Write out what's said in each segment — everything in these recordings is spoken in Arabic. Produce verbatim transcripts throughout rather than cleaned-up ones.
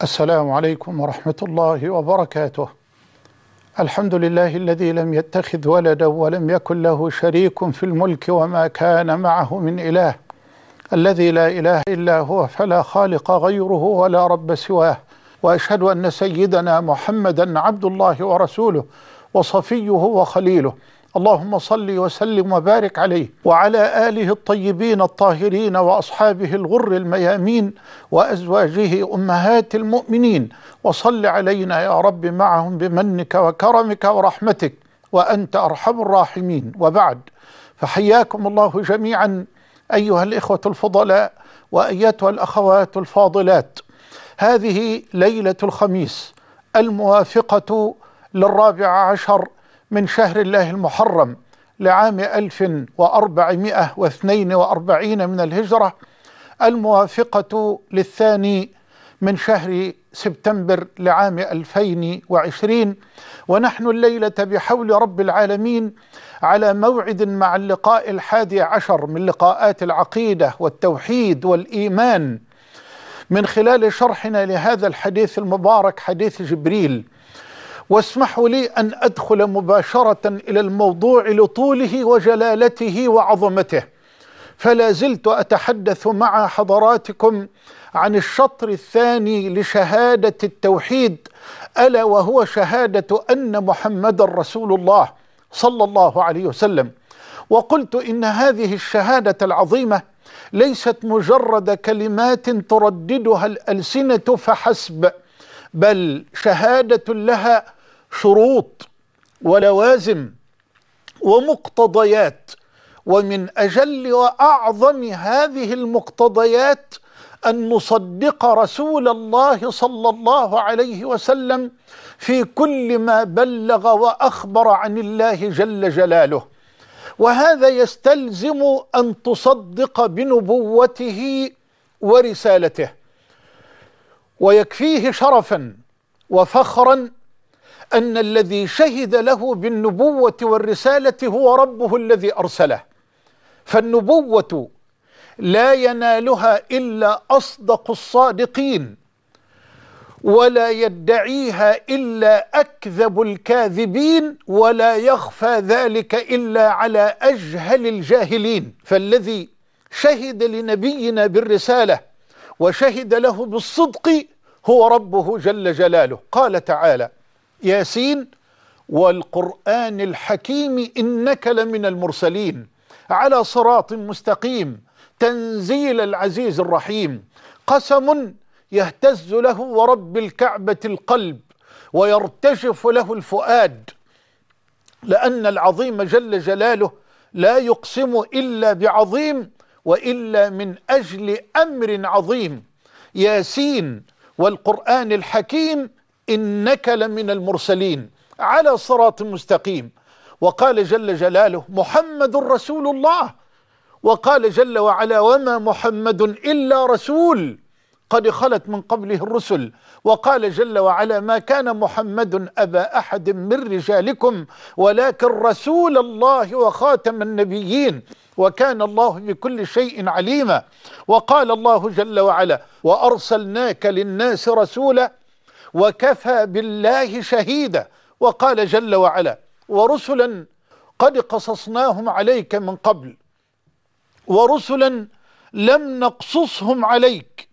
السلام عليكم ورحمة الله وبركاته. الحمد لله الذي لم يتخذ ولدا ولم يكن له شريك في الملك وما كان معه من إله، الذي لا إله إلا هو فلا خالق غيره ولا رب سواه، وأشهد أن سيدنا محمدا عبد الله ورسوله وصفيه وخليله. اللهم صل وسلم وبارك عليه وعلى آله الطيبين الطاهرين وأصحابه الغر الميامين وأزواجه أمهات المؤمنين، وصل علينا يا رب معهم بمنك وكرمك ورحمتك وأنت أرحم الراحمين. وبعد، فحياكم الله جميعا أيها الإخوة الفضلاء وأيتها الأخوات الفاضلات. هذه ليلة الخميس الموافقة للرابع عشر من شهر الله المحرم لعام ألف وأربعمائة واثنين وأربعين من الهجرة، الموافقة للثاني من شهر سبتمبر لعام ألفين وعشرين، ونحن الليلة بحول رب العالمين على موعد مع اللقاء الحادي عشر من لقاءات العقيدة والتوحيد والإيمان، من خلال شرحنا لهذا الحديث المبارك، حديث جبريل. واسمحوا لي أن أدخل مباشرة إلى الموضوع لطوله وجلالته وعظمته، فلا زلت أتحدث مع حضراتكم عن الشطر الثاني لشهادة التوحيد، ألا وهو شهادة أن محمد رسول الله صلى الله عليه وسلم. وقلت إن هذه الشهادة العظيمة ليست مجرد كلمات ترددها الألسنة فحسب، بل شهادة لها شروط ولوازم ومقتضيات، ومن أجل وأعظم هذه المقتضيات أن نصدق رسول الله صلى الله عليه وسلم في كل ما بلغ وأخبر عن الله جل جلاله، وهذا يستلزم أن تصدق بنبوته ورسالته. ويكفيه شرفا وفخرا أن الذي شهد له بالنبوة والرسالة هو ربه الذي أرسله، فالنبوة لا ينالها إلا أصدق الصادقين، ولا يدعيها إلا أكذب الكاذبين، ولا يخفى ذلك إلا على أجهل الجاهلين. فالذي شهد لنبينا بالرسالة وشهد له بالصدق هو ربه جل جلاله. قال تعالى: ياسين والقرآن الحكيم إنك لمن المرسلين على صراط مستقيم تنزيل العزيز الرحيم. قسم يهتز له ورب الكعبة القلب ويرتجف له الفؤاد، لأن العظيم جل جلاله لا يقسم إلا بعظيم وإلا من أجل أمر عظيم. ياسين والقرآن الحكيم إنك لمن المرسلين على صراط مستقيم. وقال جل جلاله: محمد رسول الله. وقال جل وعلا: وما محمد إلا رسول قد خلت من قبله الرسل. وقال جل وعلا: ما كان محمد أبا أحد من رجالكم ولكن رسول الله وخاتم النبيين وكان الله بكل شيء عليما. وقال الله جل وعلا: وأرسلناك للناس رسولا وكفى بالله شهيدا. وقال جل وعلا: ورسلا قد قصصناهم عليك من قبل ورسلا لم نقصصهم عليك.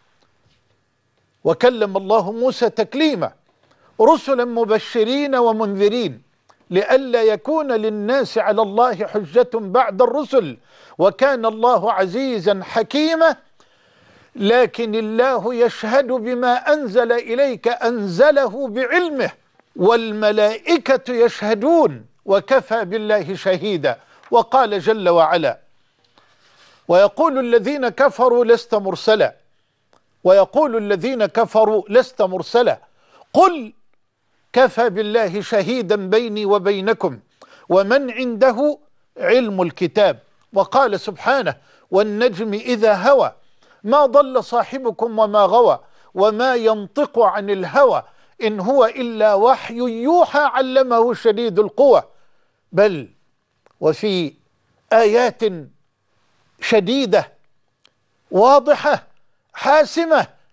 وكلم الله موسى تكليما، رسلا مبشرين ومنذرين لئلا يكون للناس على الله حجة بعد الرسل وكان الله عزيزا حكيما. لكن الله يشهد بما أنزل إليك أنزله بعلمه والملائكة يشهدون وكفى بالله شهيدا. وقال جل وعلا: ويقول الذين كفروا لست مرسلا ويقول الذين كفروا لست مرسلا قل كفى بالله شهيدا بيني وبينكم ومن عنده علم الكتاب. وقال سبحانه: والنجم إذا هوى ما ضل صاحبكم وما غوى وما ينطق عن الهوى إن هو إلا وحي يوحى علمه شديد القوى. بل وفي آيات شديدة واضحة حاسمة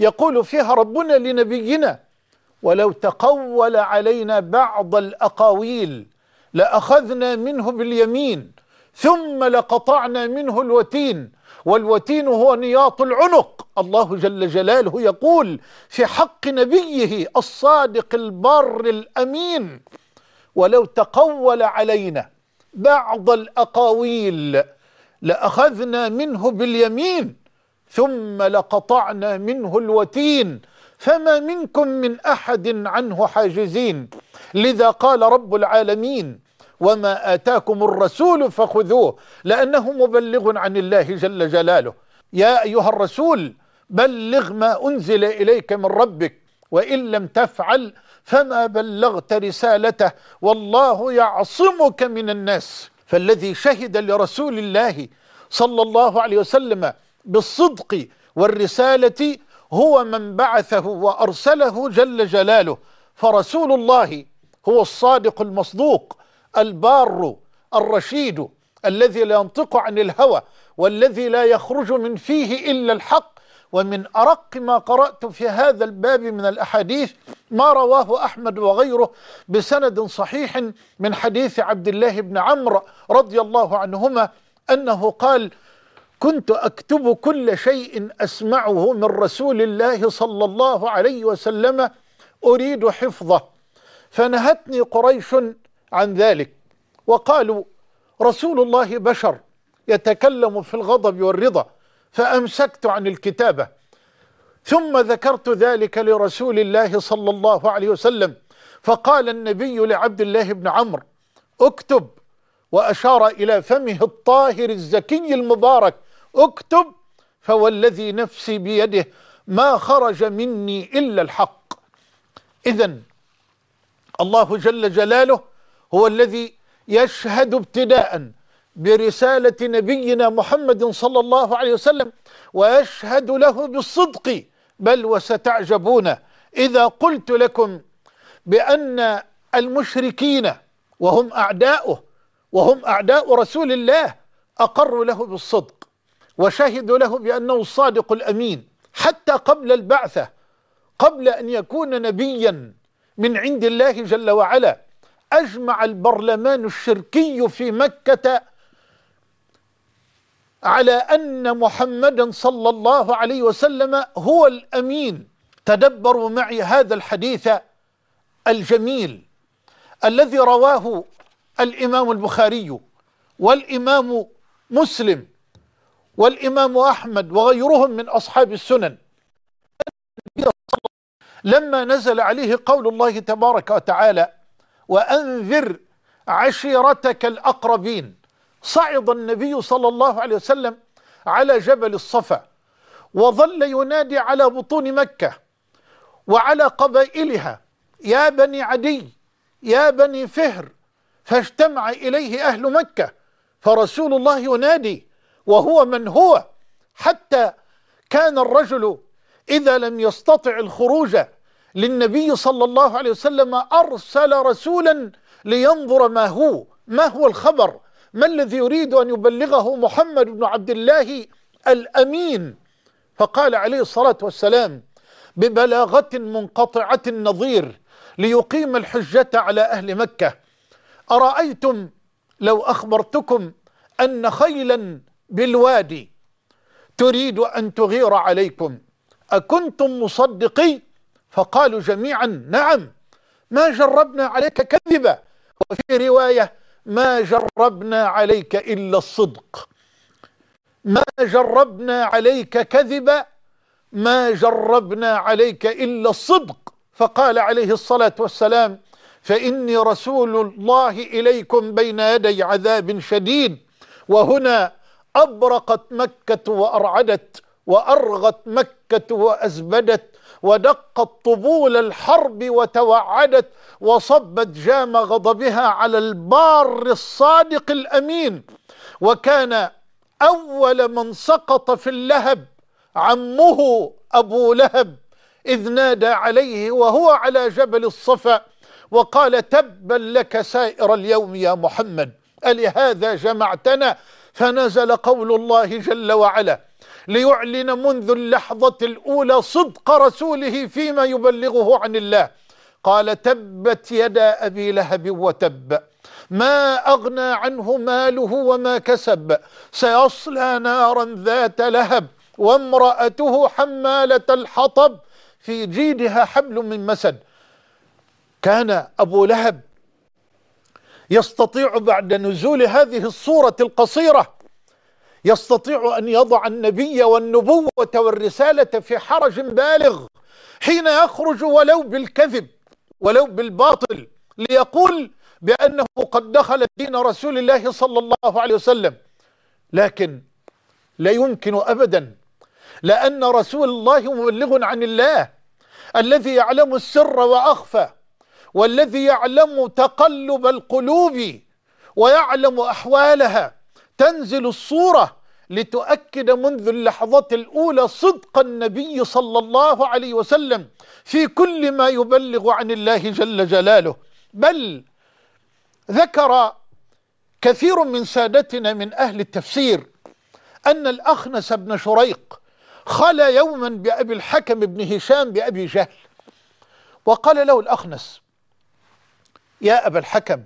يقول فيها ربنا لنبينا: ولو تقول علينا بعض الأقاويل لأخذنا منه باليمين ثم لقطعنا منه الوتين، والوتين هو نياط العنق. الله جل جلاله يقول في حق نبيه الصادق البار الأمين: ولو تقول علينا بعض الأقاويل لأخذنا منه باليمين ثم لقطعنا منه الوتين فما منكم من أحد عنه حاجزين. لذا قال رب العالمين: وما آتاكم الرسول فخذوه، لأنه مبلغ عن الله جل جلاله. يا أيها الرسول بلغ ما أنزل إليك من ربك، وإن لم تفعل فما بلغت رسالته والله يعصمك من الناس. فالذي شهد لرسول الله صلى الله عليه وسلم بالصدق والرسالة هو من بعثه وأرسله جل جلاله. فرسول الله هو الصادق المصدوق البار الرشيد الذي لا ينطق عن الهوى والذي لا يخرج من فيه إلا الحق. ومن أرق ما قرأت في هذا الباب من الأحاديث ما رواه أحمد وغيره بسند صحيح من حديث عبد الله بن عمرو رضي الله عنهما أنه قال: كنت أكتب كل شيء أسمعه من رسول الله صلى الله عليه وسلم أريد حفظه، فنهتني قريش عن ذلك وقالوا: رسول الله بشر يتكلم في الغضب والرضا، فأمسكت عن الكتابة. ثم ذكرت ذلك لرسول الله صلى الله عليه وسلم، فقال النبي لعبد الله بن عمرو: اكتب، وأشار إلى فمه الطاهر الزكي المبارك: اكتب، فوالذي نفسي بيده ما خرج مني إلا الحق. إذن الله جل جلاله هو الذي يشهد ابتداء برسالة نبينا محمد صلى الله عليه وسلم، ويشهد له بالصدق. بل وستعجبون إذا قلت لكم بأن المشركين وهم أعداؤه وهم أعداء رسول الله أقروا له بالصدق وشهدوا له بأنه الصادق الأمين حتى قبل البعثة، قبل أن يكون نبيا من عند الله جل وعلا. أجمع البرلمان الشركي في مكة على أن محمدا صلى الله عليه وسلم هو الأمين. تدبروا معي هذا الحديث الجميل الذي رواه الإمام البخاري والإمام مسلم والإمام أحمد وغيرهم من أصحاب السنن. لما نزل عليه قول الله تبارك وتعالى: وأنذر عشيرتك الأقربين، صعد النبي صلى الله عليه وسلم على جبل الصفا وظل ينادي على بطون مكة وعلى قبائلها: يا بني عدي، يا بني فهر. فاجتمع إليه أهل مكة، فرسول الله ينادي وهو من هو، حتى كان الرجل إذا لم يستطع الخروج للنبي صلى الله عليه وسلم أرسل رسولا لينظر ما هو ما هو الخبر، ما الذي يريد أن يبلغه محمد بن عبد الله الأمين. فقال عليه الصلاة والسلام ببلاغة منقطعة النظير ليقيم الحجة على أهل مكة: أرأيتم لو أخبرتكم أن خيلا بالوادي تريد أن تغير عليكم أكنتم مصدقي؟ فقالوا جميعا: نعم، ما جربنا عليك كذبا، وفي رواية: ما جربنا عليك إلا الصدق. ما جربنا عليك كذبا، ما جربنا عليك إلا الصدق. فقال عليه الصلاة والسلام: فإني رسول الله إليكم بين يدي عذاب شديد. وهنا أبرقت مكة وأرعدت، وأرغت مكة وأزبدت، ودقت طبول الحرب وتوعدت، وصبت جام غضبها على البار الصادق الأمين. وكان أول من سقط في اللهب عمه أبو لهب، إذ نادى عليه وهو على جبل الصفا وقال: تبا لك سائر اليوم يا محمد، ألهذا جمعتنا؟ فنزل قول الله جل وعلا: ليعلن منذ اللحظة الأولى صدق رسوله فيما يبلغه عن الله. قال: تبت يدا أبي لهب وتب، ما أغنى عنه ماله وما كسب، سيصلى نارا ذات لهب وامرأته حمالة الحطب في جيدها حبل من مسد. كان أبو لهب يستطيع بعد نزول هذه الصورة القصيرة يستطيع أن يضع النبي والنبوة والرسالة في حرج بالغ حين يخرج ولو بالكذب ولو بالباطل ليقول بأنه قد دخل دين رسول الله صلى الله عليه وسلم. لكن لا يمكن أبدا، لأن رسول الله مبلغ عن الله الذي يعلم السر وأخفى، والذي يعلم تقلب القلوب ويعلم أحوالها. تنزل الصورة لتؤكد منذ اللحظة الأولى صدق النبي صلى الله عليه وسلم في كل ما يبلغ عن الله جل جلاله. بل ذكر كثير من سادتنا من أهل التفسير أن الأخنس بن شريق خلا يوما بأبي الحكم بن هشام بأبي جهل، وقال له الأخنس: يا أبا الحكم،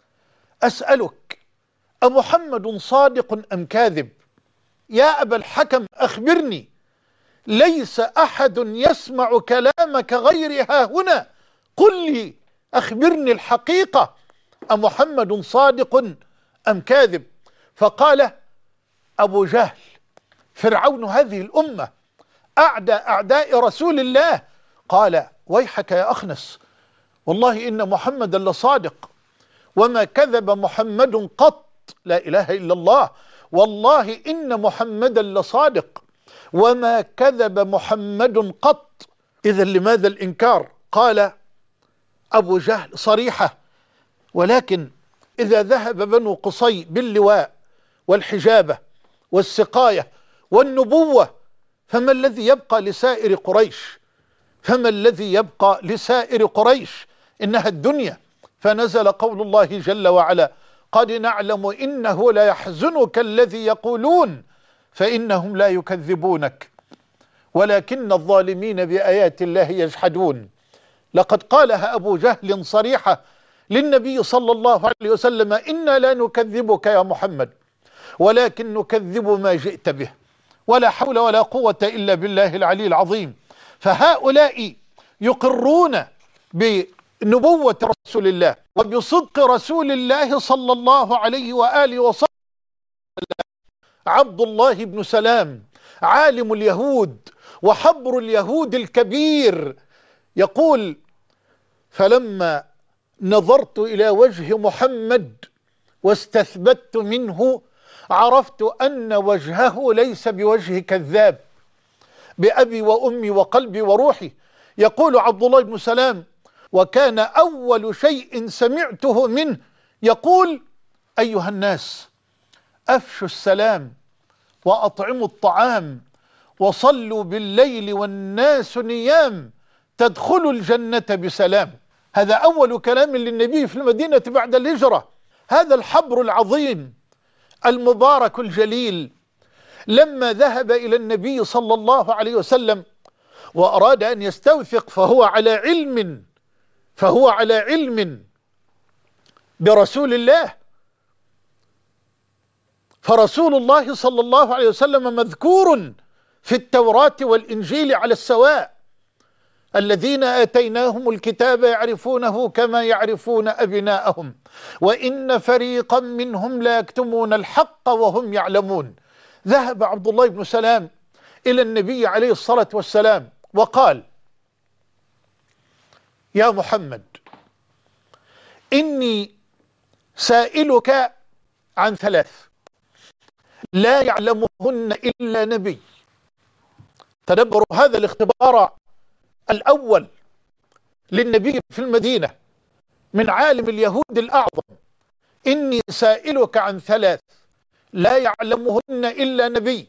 أسألك، أمحمد صادق أم كاذب؟ يا أبا الحكم أخبرني، ليس أحد يسمع كلامك غير ها هنا، قل لي، أخبرني الحقيقة، أمحمد صادق أم كاذب؟ فقال أبو جهل فرعون هذه الأمة، أعدى أعداء رسول الله، قال: ويحك يا أخنس، والله إن محمدا لصادق وما كذب محمد قط. لا إله إلا الله، والله إن محمدا لصادق وما كذب محمد قط. إذا لماذا الإنكار؟ قال أبو جهل صريحة: ولكن إذا ذهب بنو قصي باللواء والحجابة والسقاية والنبوة فما الذي يبقى لسائر قريش؟ فما الذي يبقى لسائر قريش؟ إنها الدنيا. فنزل قول الله جل وعلا: قد نعلم إنه لا يحزنك الذي يقولون فإنهم لا يكذبونك ولكن الظالمين بآيات الله يجحدون. لقد قالها أبو جهل صريحة للنبي صلى الله عليه وسلم: إنا لا نكذبك يا محمد ولكن نكذب ما جئت به، ولا حول ولا قوة إلا بالله العلي العظيم. فهؤلاء يقرون بنبوة رسول الله وبصدق رسول الله صلى الله عليه وآله وسلم. عبد الله بن سلام عالم اليهود وحبر اليهود الكبير يقول: فلما نظرت إلى وجه محمد واستثبت منه عرفت أن وجهه ليس بوجه كذاب، بأبي وأمي وقلبي وروحي. يقول عبد الله بن سلام: وكان أول شيء سمعته منه يقول: أيها الناس، أفشوا السلام وأطعموا الطعام وصلوا بالليل والناس نيام تدخلوا الجنة بسلام. هذا أول كلام للنبي في المدينة بعد الهجرة. هذا الحبر العظيم المبارك الجليل لما ذهب إلى النبي صلى الله عليه وسلم وأراد أن يستوثق فهو على علم فهو على علم برسول الله. فرسول الله صلى الله عليه وسلم مذكور في التوراة والإنجيل على السواء: الذين آتيناهم الكتاب يعرفونه كما يعرفون أبناءهم وإن فريقا منهم لا يكتمون الحق وهم يعلمون. ذهب عبد الله بن سلام إلى النبي عليه الصلاة والسلام وقال: يا محمد، إني سائلك عن ثلاث لا يعلمهن إلا نبي. تدبروا هذا الاختبار الأول للنبي في المدينة من عالم اليهود الأعظم: إني سائلك عن ثلاث لا يعلمهن إلا نبي،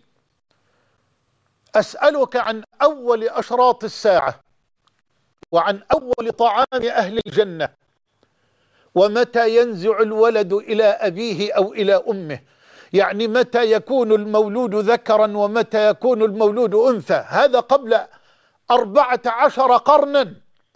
أسألك عن أول أشراط الساعة، وعن أول طعام أهل الجنة، ومتى ينزع الولد إلى أبيه أو إلى أمه. يعني متى يكون المولود ذكرا ومتى يكون المولود أنثى. هذا قبل أربعة عشر قرنا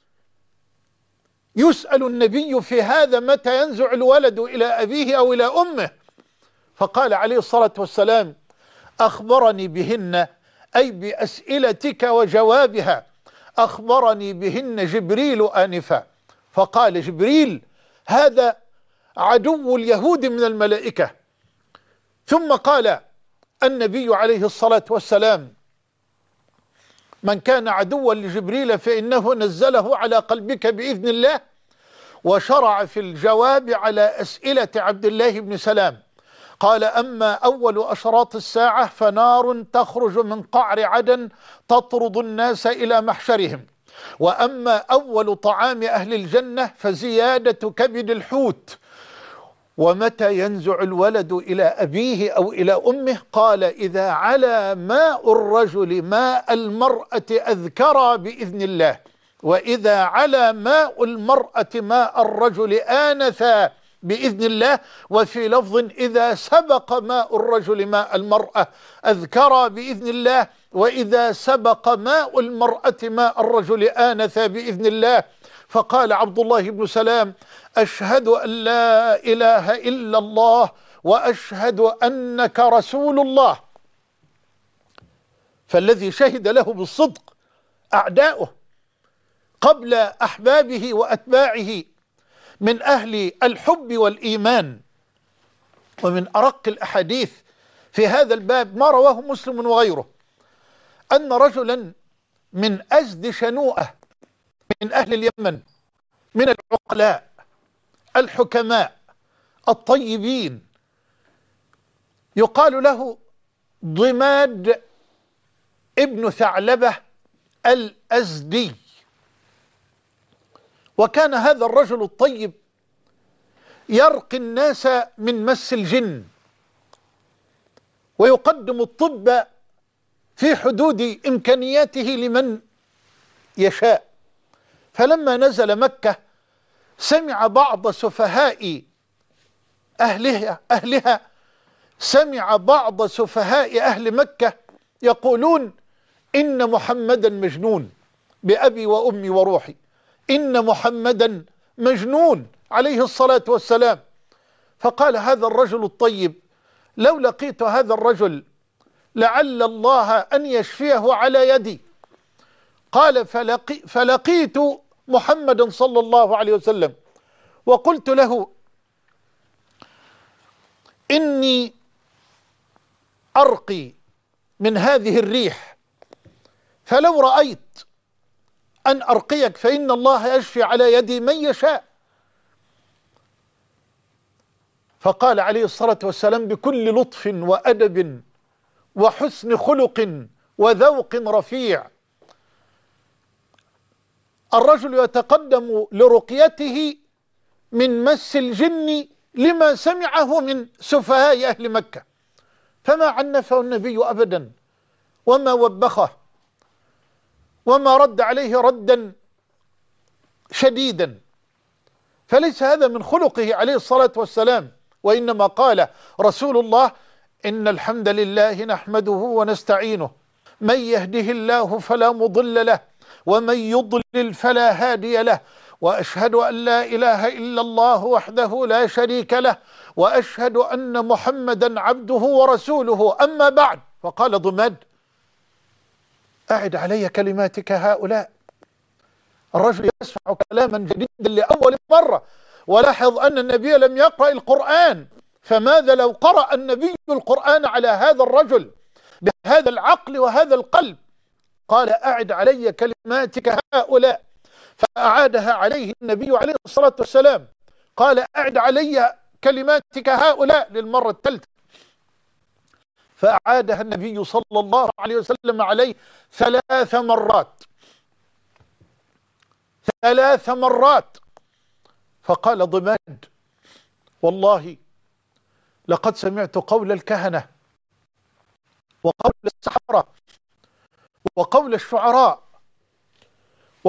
يسأل النبي في هذا متى ينزع الولد إلى أبيه أو إلى أمه، فقال عليه الصلاة والسلام: أخبرني بهن، أي بأسئلتك وجوابها، أخبرني بهن جبريل آنفا. فقال جبريل: هذا عدو اليهود من الملائكة. ثم قال النبي عليه الصلاة والسلام: من كان عدوا لجبريل فإنه نزله على قلبك بإذن الله. وشرع في الجواب على أسئلة عبد الله بن سلام. قال: أما أول أشراط الساعة فنار تخرج من قعر عدن تطرد الناس إلى محشرهم. وأما أول طعام أهل الجنة فزيادة كبد الحوت. ومتى ينزع الولد إلى أبيه أو إلى أمه؟ قال: إذا علا ماء الرجل ماء المرأة أذكرا بإذن الله، وإذا علا ماء المرأة ماء الرجل آنثا بإذن الله. وفي لفظ: إذا سبق ماء الرجل ماء المرأة أذكرا بإذن الله، وإذا سبق ماء المرأة ماء الرجل آنثا بإذن الله. فقال عبد الله بن سلام: أشهد أن لا إله إلا الله وأشهد أنك رسول الله. فالذي شهد له بالصدق أعداؤه قبل أحبابه وأتباعه من أهل الحب والإيمان. ومن أرق الأحاديث في هذا الباب ما رواه مسلم وغيره، أن رجلا من أزد شنوءة من أهل اليمن من العقلاء الحكماء الطيبين يقال له ضماد ابن ثعلبة الأزدي. وكان هذا الرجل الطيب يرقي الناس من مس الجن ويقدم الطب في حدود إمكانياته لمن يشاء. فلما نزل مكة سمع بعض سفهاء أهلها, أهلها سمع بعض سفهاء أهل مكة يقولون: إن محمدا مجنون بأبي وأمي وروحي، إن محمدا مجنون عليه الصلاة والسلام. فقال هذا الرجل الطيب: لو لقيت هذا الرجل لعل الله أن يشفيه على يدي. قال: فلقي فلقيت محمدا صلى الله عليه وسلم وقلت له: إني أرقي من هذه الريح، فلو رأيت أن أرقيك فإن الله يشفي على يدي من يشاء. فقال عليه الصلاة والسلام بكل لطف وأدب وحسن خلق وذوق رفيع: الرجل يتقدم لرقيته من مس الجن لما سمعه من سفهاء أهل مكة، فما عنفه النبي أبدا وما وبخه وما رد عليه ردا شديدا. فليس هذا من خلقه عليه الصلاة والسلام، وإنما قال رسول الله: إن الحمد لله نحمده ونستعينه، من يهده الله فلا مضل له ومن يضلل فلا هادي له، وأشهد أن لا إله إلا الله وحده لا شريك له، وأشهد أن محمدا عبده ورسوله، أما بعد. فقال ضماد: أعد علي كلماتك هؤلاء. الرجل يسمع كلاما جديدا لأول مرة، ولاحظ أن النبي لم يقرأ القرآن، فماذا لو قرأ النبي القرآن على هذا الرجل بهذا العقل وهذا القلب؟ قال: أعد علي كلماتك هؤلاء. فأعادها عليه النبي عليه الصلاة والسلام، قال: أعد علي كلماتك هؤلاء للمرة الثالثة. فأعادها النبي صلى الله عليه وسلم عليه ثلاث مرات ثلاث مرات فقال ضماد: والله لقد سمعت قول الكهنة وقول السحرة وقول الشعراء،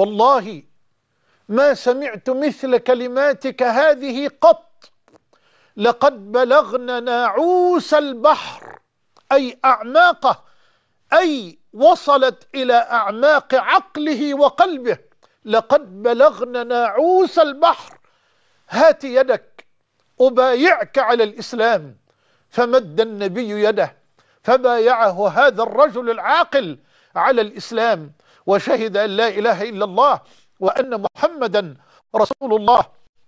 والله ما سمعت مثل كلماتك هذه قط، لقد بلغن ناعوس البحر، أي أعماقه، أي وصلت إلى أعماق عقله وقلبه. لقد بلغن ناعوس البحر، هات يدك أبايعك على الإسلام. فمد النبي يده فبايعه هذا الرجل العاقل على الإسلام، وشهد أن لا إله إلا الله وأن محمدا رسول الله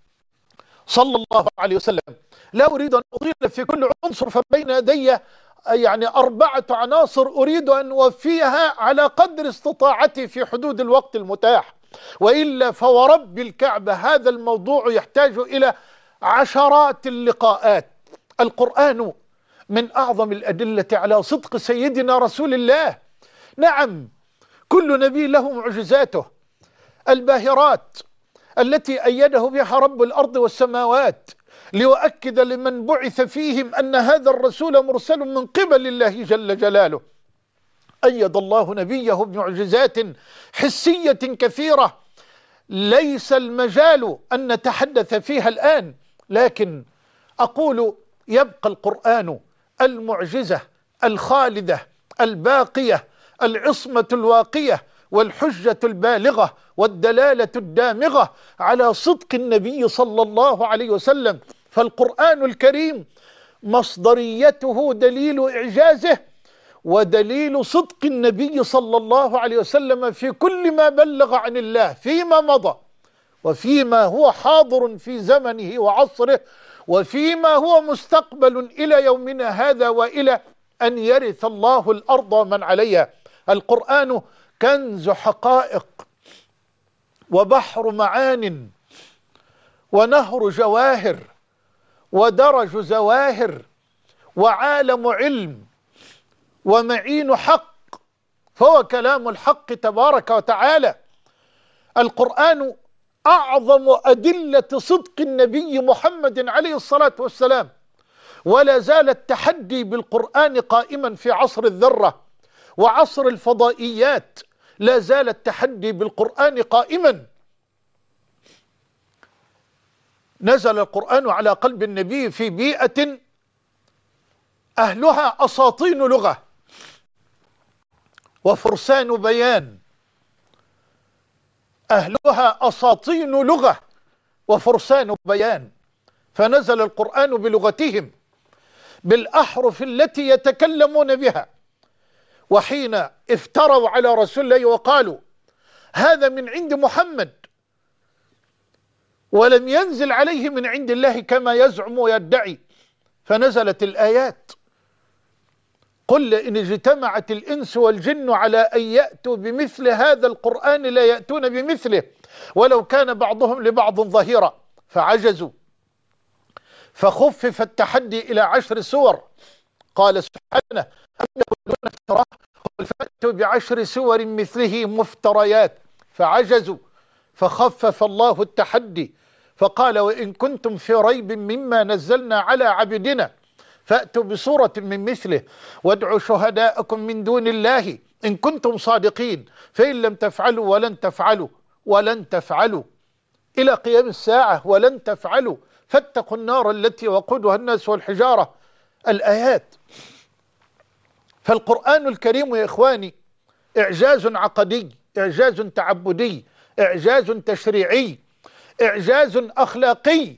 صلى الله عليه وسلم. لا أريد أن أطيل في كل عنصر، فبين يدي يعني أربعة عناصر أريد أن أوفيها على قدر استطاعتي في حدود الوقت المتاح، وإلا فورب الكعبة هذا الموضوع يحتاج إلى عشرات اللقاءات. القرآن من أعظم الأدلة على صدق سيدنا رسول الله. نعم، كل نبي له معجزاته الباهرات التي أيده بها رب الأرض والسماوات، ليؤكد لمن بعث فيهم أن هذا الرسول مرسل من قبل الله جل جلاله. أيد الله نبيه بمعجزات حسية كثيرة ليس المجال أن نتحدث فيها الآن، لكن أقول يبقى القرآن المعجزة الخالدة الباقية، العصمة الواقية، والحجة البالغة، والدلالة الدامغة على صدق النبي صلى الله عليه وسلم. فالقرآن الكريم مصدريته دليل إعجازه ودليل صدق النبي صلى الله عليه وسلم في كل ما بلغ عن الله فيما مضى، وفيما هو حاضر في زمنه وعصره، وفيما هو مستقبل إلى يومنا هذا، وإلى أن يرث الله الأرض من عليها. القرآن كنز حقائق، وبحر معان، ونهر جواهر، ودرج زواهر، وعالم علم، ومعين حق، فهو كلام الحق تبارك وتعالى. القرآن أعظم أدلة صدق النبي محمد عليه الصلاة والسلام، ولا زال التحدي بالقرآن قائما في عصر الذرة وعصر الفضائيات، لا زال التحدي بالقرآن قائما. نزل القرآن على قلب النبي في بيئة أهلها أساطين لغة وفرسان بيان، أهلها أساطين لغة وفرسان بيان، فنزل القرآن بلغتهم بالأحرف التي يتكلمون بها. وحين افتروا على رسول الله وقالوا هذا من عند محمد ولم ينزل عليه من عند الله كما يزعم ويدعي، فنزلت الآيات: قل إن اجتمعت الإنس والجن على أن يأتوا بمثل هذا القرآن لا يأتون بمثله ولو كان بعضهم لبعض ظهيرا، فعجزوا فخفف التحدي إلى عشر سور. قال سبحانه: أم يقولون افتراه قل فأتوا بعشر سور مثله مفتريات، فعجزوا فخفف الله التحدي فقال: وإن كنتم في ريب مما نزلنا على عبدنا فأتوا بسورة من مثله وادعوا شهداءكم من دون الله إن كنتم صادقين فإن لم تفعلوا ولن تفعلوا ولن تفعلوا إلى قيام الساعة ولن تفعلوا فاتقوا النار التي وقودها الناس والحجارة. الآيات. فالقرآن الكريم يا إخواني إعجاز عقدي، إعجاز تعبدي، إعجاز تشريعي، إعجاز أخلاقي،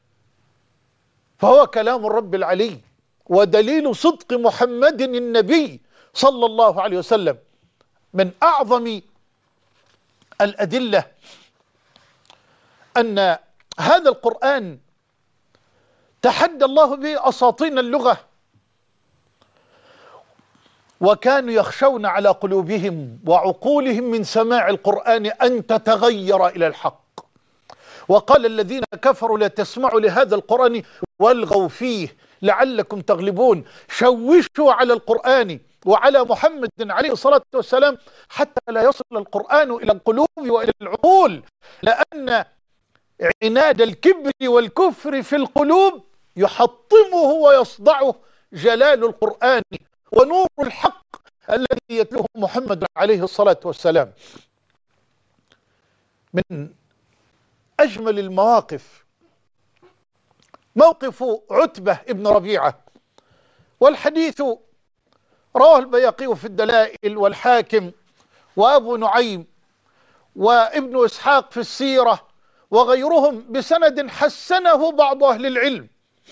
فهو كلام الرب العلي ودليل صدق محمد النبي صلى الله عليه وسلم. من أعظم الأدلة أن هذا القرآن تحدى الله به أساطين اللغة، وكانوا يخشون على قلوبهم وعقولهم من سماع القرآن أن تتغير إلى الحق. وقال الذين كفروا لا تسمعوا لهذا القرآن والغوا فيه لعلكم تغلبون. شوشوا على القرآن وعلى محمد عليه الصلاة والسلام حتى لا يصل القرآن إلى القلوب وإلى العقول، لأن عناد الكبر والكفر في القلوب يحطمه ويصدعه جلال القرآن ونور الحق الذي يتلوه محمد عليه الصلاة والسلام. من أجمل المواقف موقف عتبة ابن ربيعة. والحديث رواه البيهقي في الدلائل والحاكم وأبو نعيم وابن إسحاق في السيرة وغيرهم بسند حسنه بعض أهل العلم.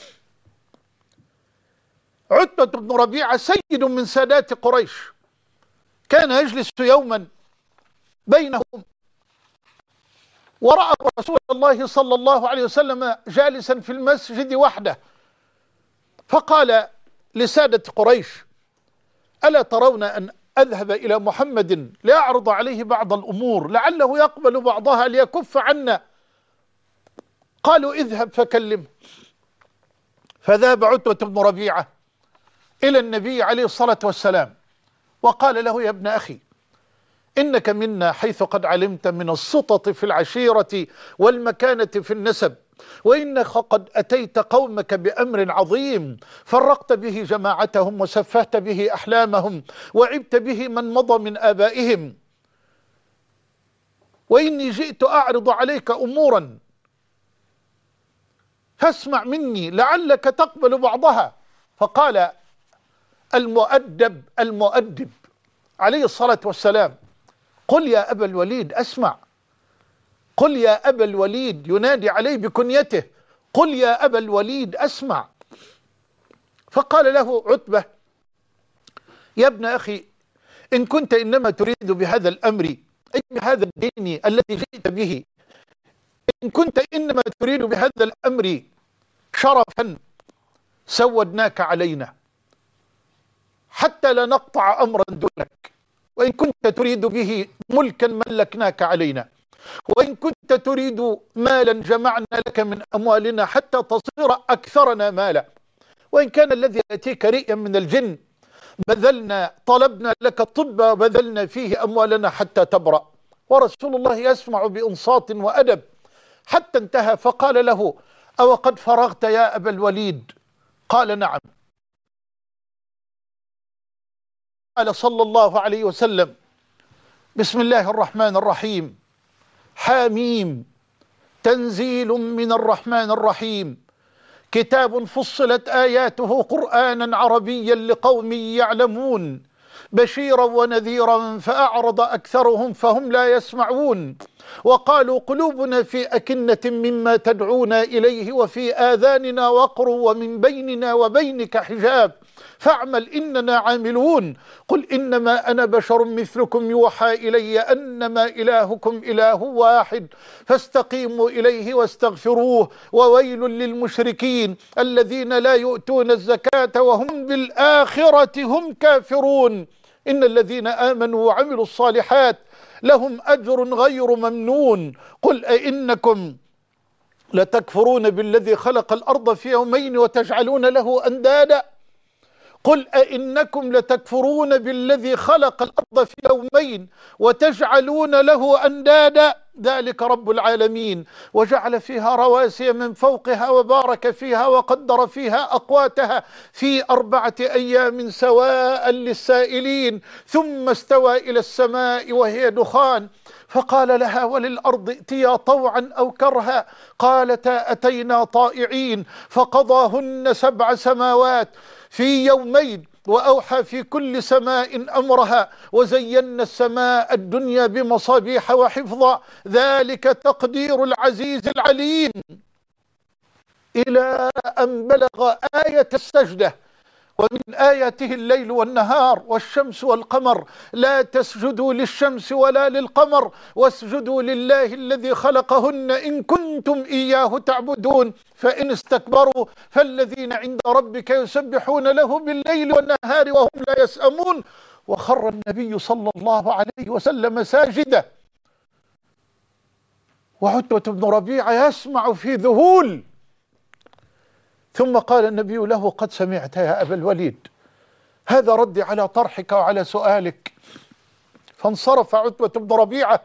عتبة بن ربيعة سيد من سادات قريش، كان يجلس يوما بينهم ورأى رسول الله صلى الله عليه وسلم جالسا في المسجد وحده، فقال لسادة قريش: ألا ترون أن أذهب إلى محمد لأعرض عليه بعض الأمور لعله يقبل بعضها ليكف عنا؟ قالوا: اذهب فكلمه. فذهب عتبة بن ربيعة إلى النبي عليه الصلاة والسلام وقال له: يا ابن أخي، إنك منا حيث قد علمت من السطط في العشيرة والمكانة في النسب، وإنك قد أتيت قومك بأمر عظيم فرقت به جماعتهم وسفهت به أحلامهم وعبت به من مضى من آبائهم، وإني جئت أعرض عليك أمورا فاسمع مني لعلك تقبل بعضها. فقال المؤدب المؤدب عليه الصلاة والسلام: قل يا أبا الوليد أسمع. قل يا أبا الوليد، ينادي عليه بكنيته: قل يا أبا الوليد أسمع. فقال له عتبة: يا ابن أخي، إن كنت إنما تريد بهذا الأمر أي بهذا الدين الذي جئت به، إن كنت إنما تريد بهذا الأمر شرفا سودناك علينا حتى لا نقطع أمرا دونك، وإن كنت تريد به ملكا ملكناك علينا، وإن كنت تريد مالا جمعنا لك من أموالنا حتى تصير أكثرنا مالا، وإن كان الذي يأتيك رئيا من الجن بذلنا طلبنا لك الطب وبذلنا فيه أموالنا حتى تبرأ. ورسول الله يسمع بإنصات وأدب حتى انتهى، فقال له: أو قد فرغت يا أبا الوليد؟ قال: نعم. قال صلى الله عليه وسلم: بسم الله الرحمن الرحيم، حاميم، تنزيل من الرحمن الرحيم، كتاب فصلت آياته قرآنا عربيا لقوم يعلمون، بشيرا ونذيرا فأعرض أكثرهم فهم لا يسمعون، وقالوا قلوبنا في أكنة مما تدعونا إليه وفي آذاننا وقر ومن بيننا وبينك حجاب فاعمل إننا عاملون. قل إنما أنا بشر مثلكم يوحى إلي أنما إلهكم إله واحد فاستقيموا إليه واستغفروه، وويل للمشركين الذين لا يؤتون الزكاة وهم بالآخرة هم كافرون. إن الذين آمنوا وعملوا الصالحات لهم أجر غير ممنون. قل أئنكم لتكفرون بالذي خلق الأرض في يومين وتجعلون له أندادا. قل أئنكم لتكفرون بالذي خلق الأرض في يومين وتجعلون له أندادا ذلك رب العالمين، وجعل فيها رواسي من فوقها وبارك فيها وقدر فيها أقواتها في أربعة أيام سواء للسائلين، ثم استوى إلى السماء وهي دخان فقال لها وللأرض ائتيا طوعا أو كرها قالتا أتينا طائعين، فقضاهن سبع سماوات في يومين وأوحى في كل سماء أمرها وزينا السماء الدنيا بمصابيح وحفظا ذلك تقدير العزيز العليم، إلى أن بلغ آية السجدة: ومن آياته الليل والنهار والشمس والقمر لا تسجدوا للشمس ولا للقمر واسجدوا لله الذي خلقهن إن كنتم إياه تعبدون فإن استكبروا فالذين عند ربك يسبحون له بالليل والنهار وهم لا يسأمون. وخر النبي صلى الله عليه وسلم ساجدا، وعتبة بن ربيعة يسمع في ذهول، ثم قال النبي له: قد سمعت يا أبا الوليد، هذا ردي على طرحك وعلى سؤالك. فانصرف عتبة بن ربيعة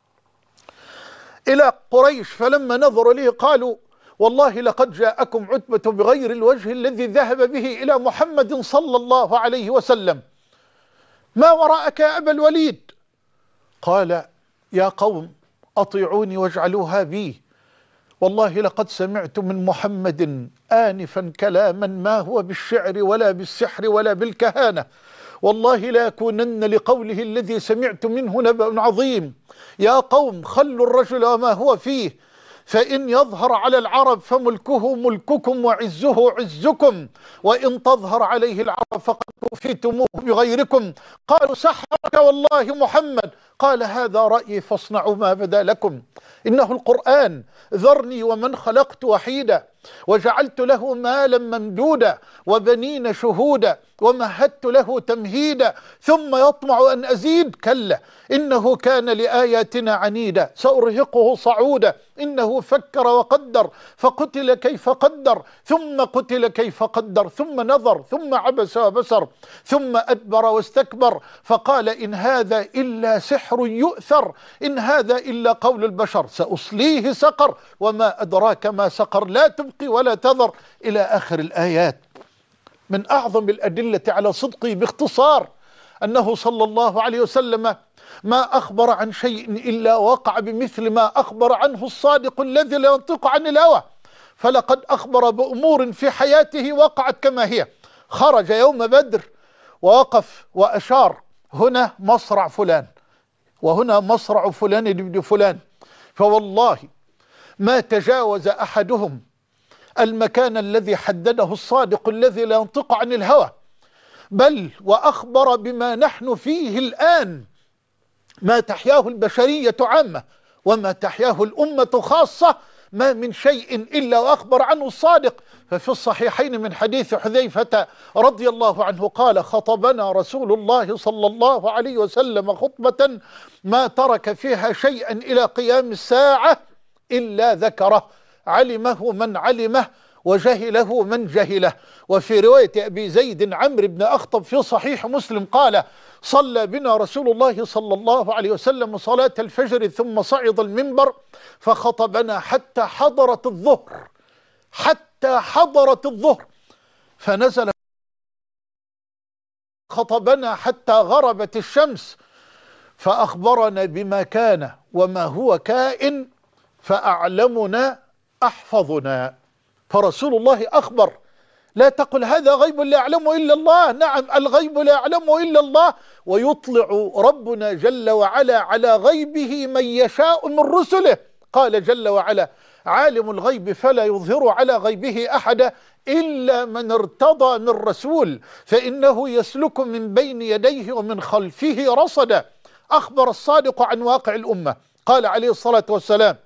إلى قريش، فلما نظروا إليه قالوا: والله لقد جاءكم عتبة بغير الوجه الذي ذهب به إلى محمد صلى الله عليه وسلم، ما وراءك يا أبا الوليد؟ قال: يا قوم أطيعوني واجعلوها بي، والله لقد سمعت من محمد آنفا كلاما ما هو بالشعر ولا بالسحر ولا بالكهانة، والله لا يكونن لقوله الذي سمعت منه نبأ عظيم. يا قوم خلوا الرجل وما هو فيه، فإن يظهر على العرب فملكه ملككم وعزه عزكم، وإن تظهر عليه العرب فقد كفيتموه بغيركم. قالوا سحرك والله محمد، قال هذا رأيي فاصنعوا ما بدا لكم. إنه القرآن، ذرني ومن خلقت وحيدا وجعلت له مالا ممدودا وبنين شهودا ومهدت له تمهيدا ثم يطمع أن أزيد، كلا إنه كان لآياتنا عنيدا سأرهقه صعودا إنه فكر وقدر فقتل كيف قدر ثم قتل كيف قدر ثم نظر ثم عبس وبسر ثم أدبر واستكبر فقال إن هذا إلا سحر يؤثر إن هذا إلا قول البشر سأصليه سقر وما أدراك ما سقر لا تبقي ولا تذر إلى آخر الآيات. من أعظم الأدلة على صدقه باختصار أنه صلى الله عليه وسلم ما أخبر عن شيء إلا وقع بمثل ما أخبر عنه الصادق الذي لا ينطق عن الهوى، فلقد أخبر بأمور في حياته وقعت كما هي. خرج يوم بدر ووقف وأشار هنا مصرع فلان وهنا مصرع فلان ابن فلان، فوالله ما تجاوز أحدهم المكان الذي حدده الصادق الذي لا ينطق عن الهوى، بل وأخبر بما نحن فيه الآن، ما تحياه البشرية عامة وما تحياه الأمة خاصة، ما من شيء إلا وأخبر عنه الصادق. ففي الصحيحين من حديث حذيفة رضي الله عنه قال خطبنا رسول الله صلى الله عليه وسلم خطبة ما ترك فيها شيئا إلى قيام الساعة إلا ذكره، علمه من علمه وجهله من جهله. وفي رواية أبي زيد عمرو بن أخطب في صحيح مسلم قال صلى بنا رسول الله صلى الله عليه وسلم صلاة الفجر ثم صعد المنبر فخطبنا حتى حضرت الظهر حتى حضرت الظهر فنزل خطبنا حتى غربت الشمس فأخبرنا بما كان وما هو كائن فأعلمنا أحفظنا. فرسول الله أخبر، لا تقل هذا غيب لا يعلمه إلا الله، نعم الغيب لا يعلمه إلا الله، ويطلع ربنا جل وعلا على غيبه من يشاء من رسله. قال جل وعلا عالم الغيب فلا يظهر على غيبه أحدا إلا من ارتضى من رسول فإنه يسلك من بين يديه ومن خلفه رصدا. أخبر الصادق عن واقع الأمة، قال عليه الصلاة والسلام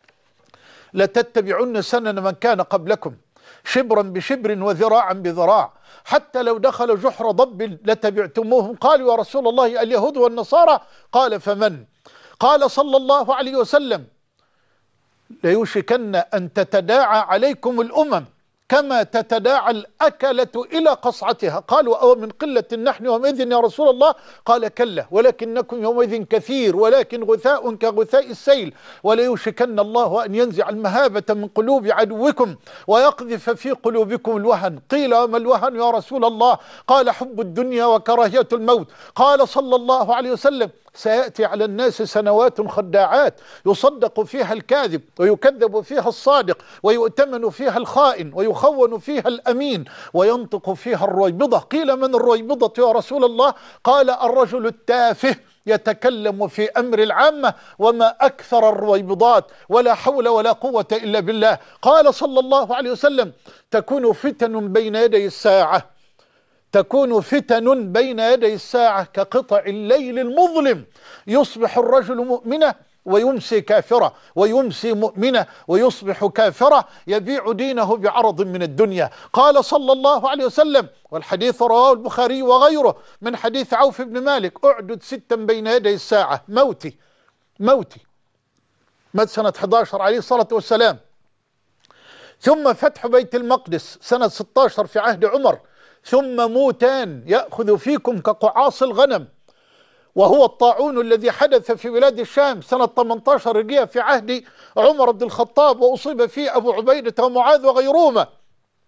لتتبعن سنن من كان قبلكم شبرا بشبر وذراعا بذراع حتى لو دخل جحر ضب لتبعتموهم. قالوا يا رسول الله اليهود والنصارى؟ قال فمن؟ قال صلى الله عليه وسلم ليوشكن أن تتداعى عليكم الأمم كما تتداعى الأكلة إلى قصعتها. قالوا أو من قلة نحن يومئذ يا رسول الله؟ قال كلا ولكنكم يومئذ كثير ولكن غثاء كغثاء السيل وليوشكن الله أن ينزع المهابة من قلوب عدوكم ويقذف في قلوبكم الوهن. قيل وما الوهن يا رسول الله؟ قال حب الدنيا وكراهية الموت. قال صلى الله عليه وسلم سيأتي على الناس سنوات خداعات يصدق فيها الكاذب ويكذب فيها الصادق ويؤتمن فيها الخائن ويخون فيها الأمين وينطق فيها الرويبضة. قيل من الرويبضة يا رسول الله؟ قال الرجل التافه يتكلم في أمر العامة وما أكثر الرويبضات ولا حول ولا قوة إلا بالله. قال صلى الله عليه وسلم تكون فتن بين يدي الساعة تكون فتن بين يدي الساعة كقطع الليل المظلم يصبح الرجل مؤمنا ويمسي كافرة ويمسي مؤمنة ويصبح كافرة يبيع دينه بعرض من الدنيا. قال صلى الله عليه وسلم والحديث رواه البخاري وغيره من حديث عوف بن مالك أعدد ستا بين يدي الساعة موتي موتي مات سنة أحد عشر عليه الصلاة والسلام، ثم فتح بيت المقدس سنة ستة عشر في عهد عمر، ثم موتان يأخذ فيكم كقعاص الغنم وهو الطاعون الذي حدث في بلاد الشام سنة ثمانية عشر رجية في عهد عمر بن الخطاب وأصيب فيه أبو عبيدة ومعاذ وغيرهما.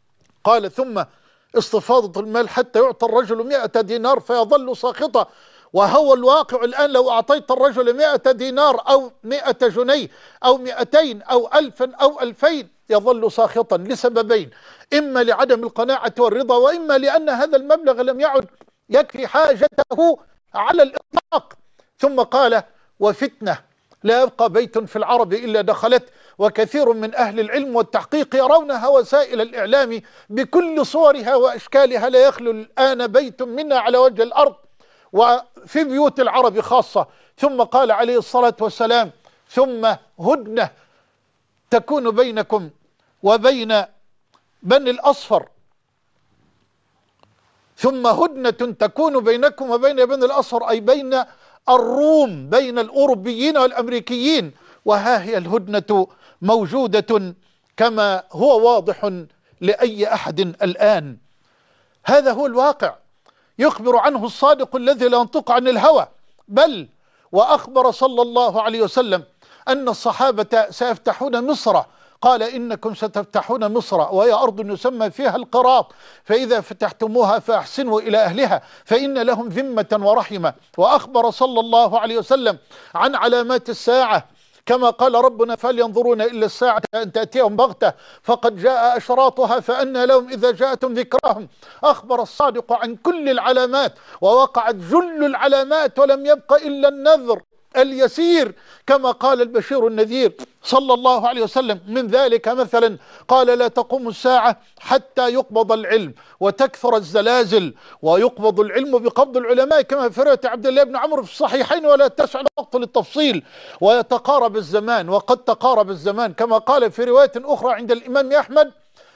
قال ثم استفاضة المال حتى يعطى الرجل مئة دينار فيظل ساخطا وهو الواقع الآن. لو أعطيت الرجل مئة دينار أو مئة جنيه أو مئتين أو ألفا أو ألفين يظل ساخطا لسببين: إما لعدم القناعة والرضا، وإما لأن هذا المبلغ لم يعد يكفي حاجته على الإطلاق. ثم قال: وفتنة لا يبقى بيت في العرب إلا دخلت. وكثير من أهل العلم والتحقيق يرونها وسائل الإعلام بكل صورها وأشكالها، لا يخلو الآن بيت منها على وجه الأرض، وفي بيوت العرب خاصة. ثم قال عليه الصلاة والسلام: ثم هدنة تكون بينكم وبين بني الأصفر، ثم هدنة تكون بينكم وبين بني الأصفر، أي بين الروم، بين الأوروبيين والأمريكيين. وها هي الهدنة موجودة كما هو واضح لأي أحد الآن. هذا هو الواقع يخبر عنه الصادق الذي لا ينطق عن الهوى. بل وأخبر صلى الله عليه وسلم أن الصحابة سيفتحون مصر، قال: إنكم ستفتحون مصر وهي أرض يسمى فيها القراط، فإذا فتحتموها فأحسنوا إلى أهلها فإن لهم ذمة ورحمة. وأخبر صلى الله عليه وسلم عن علامات الساعة كما قال ربنا: فلينظرون إلا الساعة أن تأتيهم بغتة فقد جاء أشراطها فأنى لهم إذا جاءتهم ذكراهم. أخبر الصادق عن كل العلامات، ووقعت جل العلامات ولم يبق إلا النذر اليسير كما قال البشير النذير صلى الله عليه وسلم. من ذلك مثلا قال: لا تقوم الساعة حتى يقبض العلم وتكثر الزلازل، ويقبض العلم بقبض العلماء كما في رواية عبد الله بن عمرو في الصحيحين ولا تسع الوقت للتفصيل. ويتقارب الزمان، وقد تقارب الزمان كما قال في رواية أخرى عند الإمام أحمد: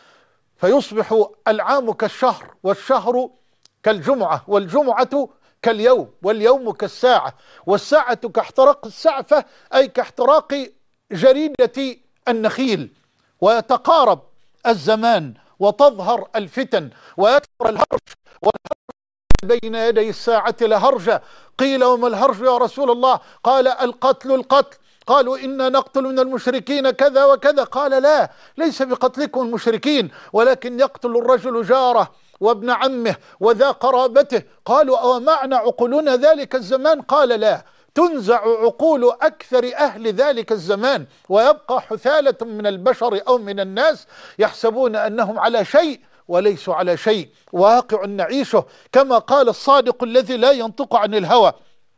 فيصبح العام كالشهر، والشهر كالجمعة، والجمعة كاليوم، واليوم كالساعة، والساعة كاحتراق السعفة، أي كاحتراق جريدة النخيل. ويتقارب الزمان وتظهر الفتن ويكثر الهرج، والهرج بين يدي الساعة لهرجة. قيل: وما الهرج يا رسول الله؟ قال: القتل القتل. قالوا: إنا نقتل من المشركين كذا وكذا. قال: لا، ليس بقتلكم المشركين، ولكن يقتل الرجل جاره وابن عمه وذا قرابته. قالوا: أو معنى عقولنا ذلك الزمان؟ قال: لا، تنزع عقول أكثر أهل ذلك الزمان، ويبقى حثالة من البشر أو من الناس يحسبون أنهم على شيء وليسوا على شيء. واقع نعيشه كما قال الصادق الذي لا ينطق عن الهوى.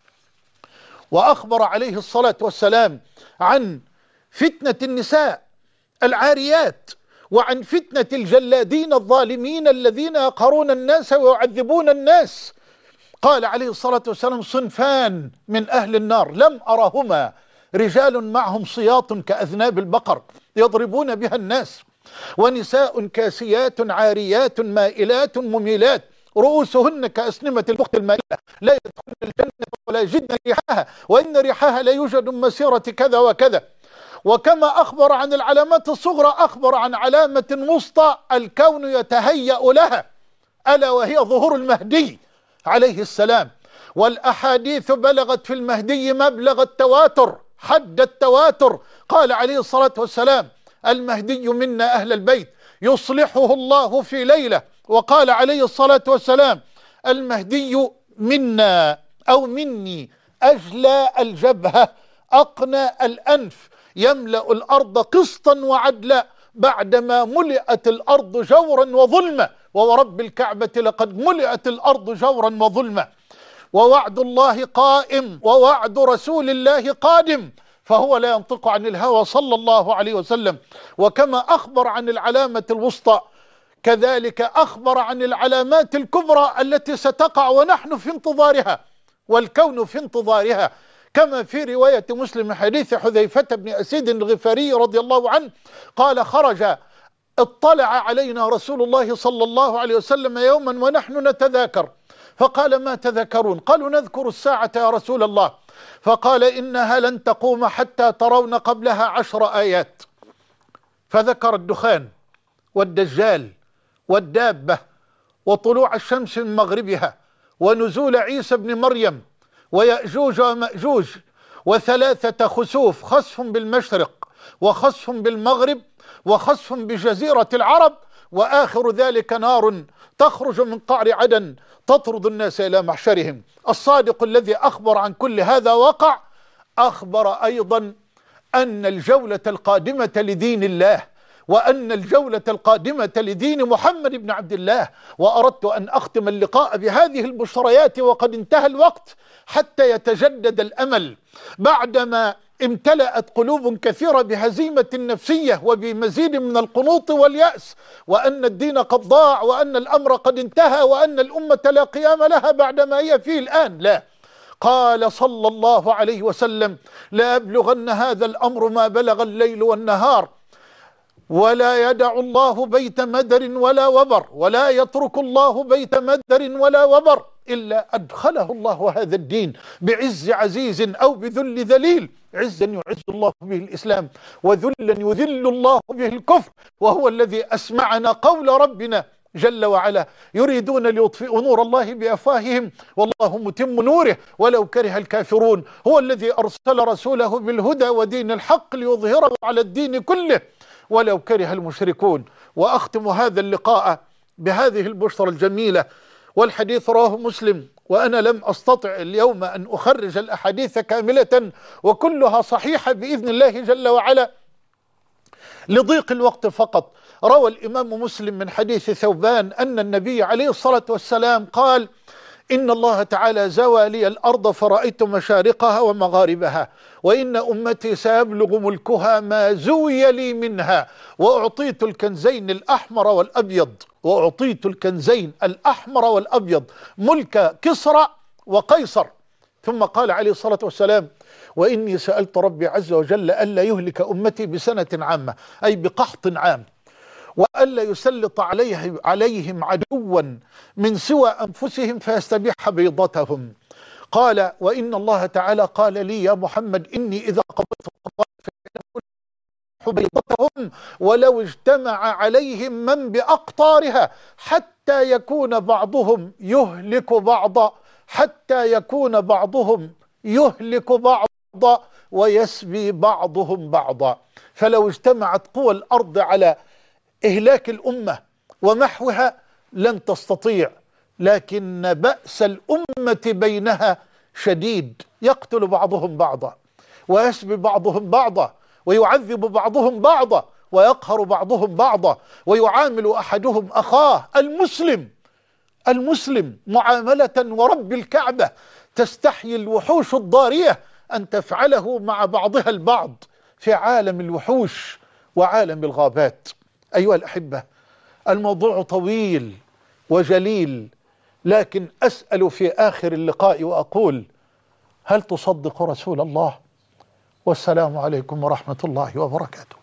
وأخبر عليه الصلاة والسلام عن فتنة النساء العاريات، وعن فتنة الجلادين الظالمين الذين يقهرون الناس ويعذبون الناس. قال عليه الصلاة والسلام: صنفان من أهل النار لم أرهما: رجال معهم صياط كأذناب البقر يضربون بها الناس، ونساء كاسيات عاريات مائلات مميلات رؤوسهن كأسنمة البخت المائلة لا يدخلن الجنة ولا يجدن ريحها، وإن ريحها لا يوجد من مسيرة كذا وكذا. وكما أخبر عن العلامات الصغرى أخبر عن علامة وسطى الكون يتهيأ لها، ألا وهي ظهور المهدي عليه السلام. والأحاديث بلغت في المهدي مبلغ التواتر، حد التواتر. قال عليه الصلاة والسلام: المهدي منا أهل البيت يصلحه الله في ليلة. وقال عليه الصلاة والسلام: المهدي منا أو مني أجلى الجبهة أقنى الأنف يملأ الأرض قسطا وعدلا بعدما ملئت الأرض جورا وظلما، وورب الكعبة لقد ملئت الأرض جورا وظلما. ووعد الله قائم ووعد رسول الله قادم، فهو لا ينطق عن الهوى صلى الله عليه وسلم. وكما أخبر عن العلامة الوسطى كذلك أخبر عن العلامات الكبرى التي ستقع ونحن في انتظارها والكون في انتظارها، كما في رواية مسلم حديث حذيفة بن أسيد الغفاري رضي الله عنه قال: خرج اطلع علينا رسول الله صلى الله عليه وسلم يوما ونحن نتذاكر، فقال: ما تذكرون؟ قالوا: نذكر الساعة يا رسول الله. فقال: إنها لن تقوم حتى ترون قبلها عشر آيات. فذكر الدخان والدجال والدابة وطلوع الشمس من مغربها ونزول عيسى بن مريم ويأجوج ومأجوج وثلاثة خسوف: خسف بالمشرق وخسف بالمغرب وخسف بجزيرة العرب وآخر ذلك نار تخرج من قعر عدن تطرد الناس إلى محشرهم. الصادق الذي أخبر عن كل هذا وقع، أخبر أيضا أن الجولة القادمة لدين الله، وأن الجولة القادمة لدين محمد بن عبد الله. وأردت أن أختم اللقاء بهذه البشريات وقد انتهى الوقت حتى يتجدد الأمل، بعدما امتلأت قلوب كثيرة بهزيمة نفسية وبمزيد من القنوط واليأس، وأن الدين قد ضاع، وأن الأمر قد انتهى، وأن الأمة لا قيام لها بعدما هي فيه الآن. لا، قال صلى الله عليه وسلم: لا يبلغن هذا الأمر ما بلغ الليل والنهار، ولا يدع الله بيت مدر ولا وبر، ولا يترك الله بيت مدر ولا وبر إلا أدخله الله هذا الدين بعز عزيز أو بذل ذليل. عزا يعز الله به الإسلام، وذلا يذل الله به الكفر، وهو الذي أسمعنا قول ربنا جل وعلا: يريدون ليطفئوا نور الله بأفواههم والله متم نوره ولو كره الكافرون. هو الذي أرسل رسوله بالهدى ودين الحق ليظهره على الدين كله ولو كره المشركون. وأختم هذا اللقاء بهذه البشرى الجميلة، والحديث رواه مسلم، وأنا لم أستطع اليوم أن أخرج الأحاديث كاملة وكلها صحيحة بإذن الله جل وعلا لضيق الوقت فقط. روى الإمام مسلم من حديث ثوبان أن النبي عليه الصلاة والسلام قال: إن الله تعالى زوى لي الأرض فرأيت مشارقها ومغاربها، وإن أمتي سيبلغ ملكها ما زوي لي منها، وأعطيت الكنزين الأحمر والأبيض وأعطيت الكنزين الأحمر والأبيض ملك كسرى وقيصر. ثم قال عليه الصلاة والسلام: وإني سألت ربي عز وجل ألا يهلك أمتي بسنة عامة، أي بقحط عام، وألا يسلط عليه عليهم عدوا من سوى أنفسهم فيستبيح بيضتهم. قال: وإن الله تعالى قال لي يا محمد إني إذا قبضت بيضتهم ولو اجتمع عليهم من بأقطارها حتى يكون بعضهم يهلك بعضا حتى يكون بعضهم يهلك بعضا ويسبي بعضهم بعضا. فلو اجتمعت قوى الأرض على إهلاك الأمة ومحوها لن تستطيع، لكن بأس الأمة بينها شديد، يقتل بعضهم بعضا ويسبي بعضهم بعضا ويعذب بعضهم بعضا ويقهر بعضهم بعضا ويعامل أحدهم أخاه المسلم المسلم معاملة ورب الكعبة تستحيي الوحوش الضارية أن تفعله مع بعضها البعض في عالم الوحوش وعالم الغابات. أيها الأحبة، الموضوع طويل وجليل، لكن أسأل في آخر اللقاء وأقول: هل تصدق رسول الله؟ والسلام عليكم ورحمة الله وبركاته.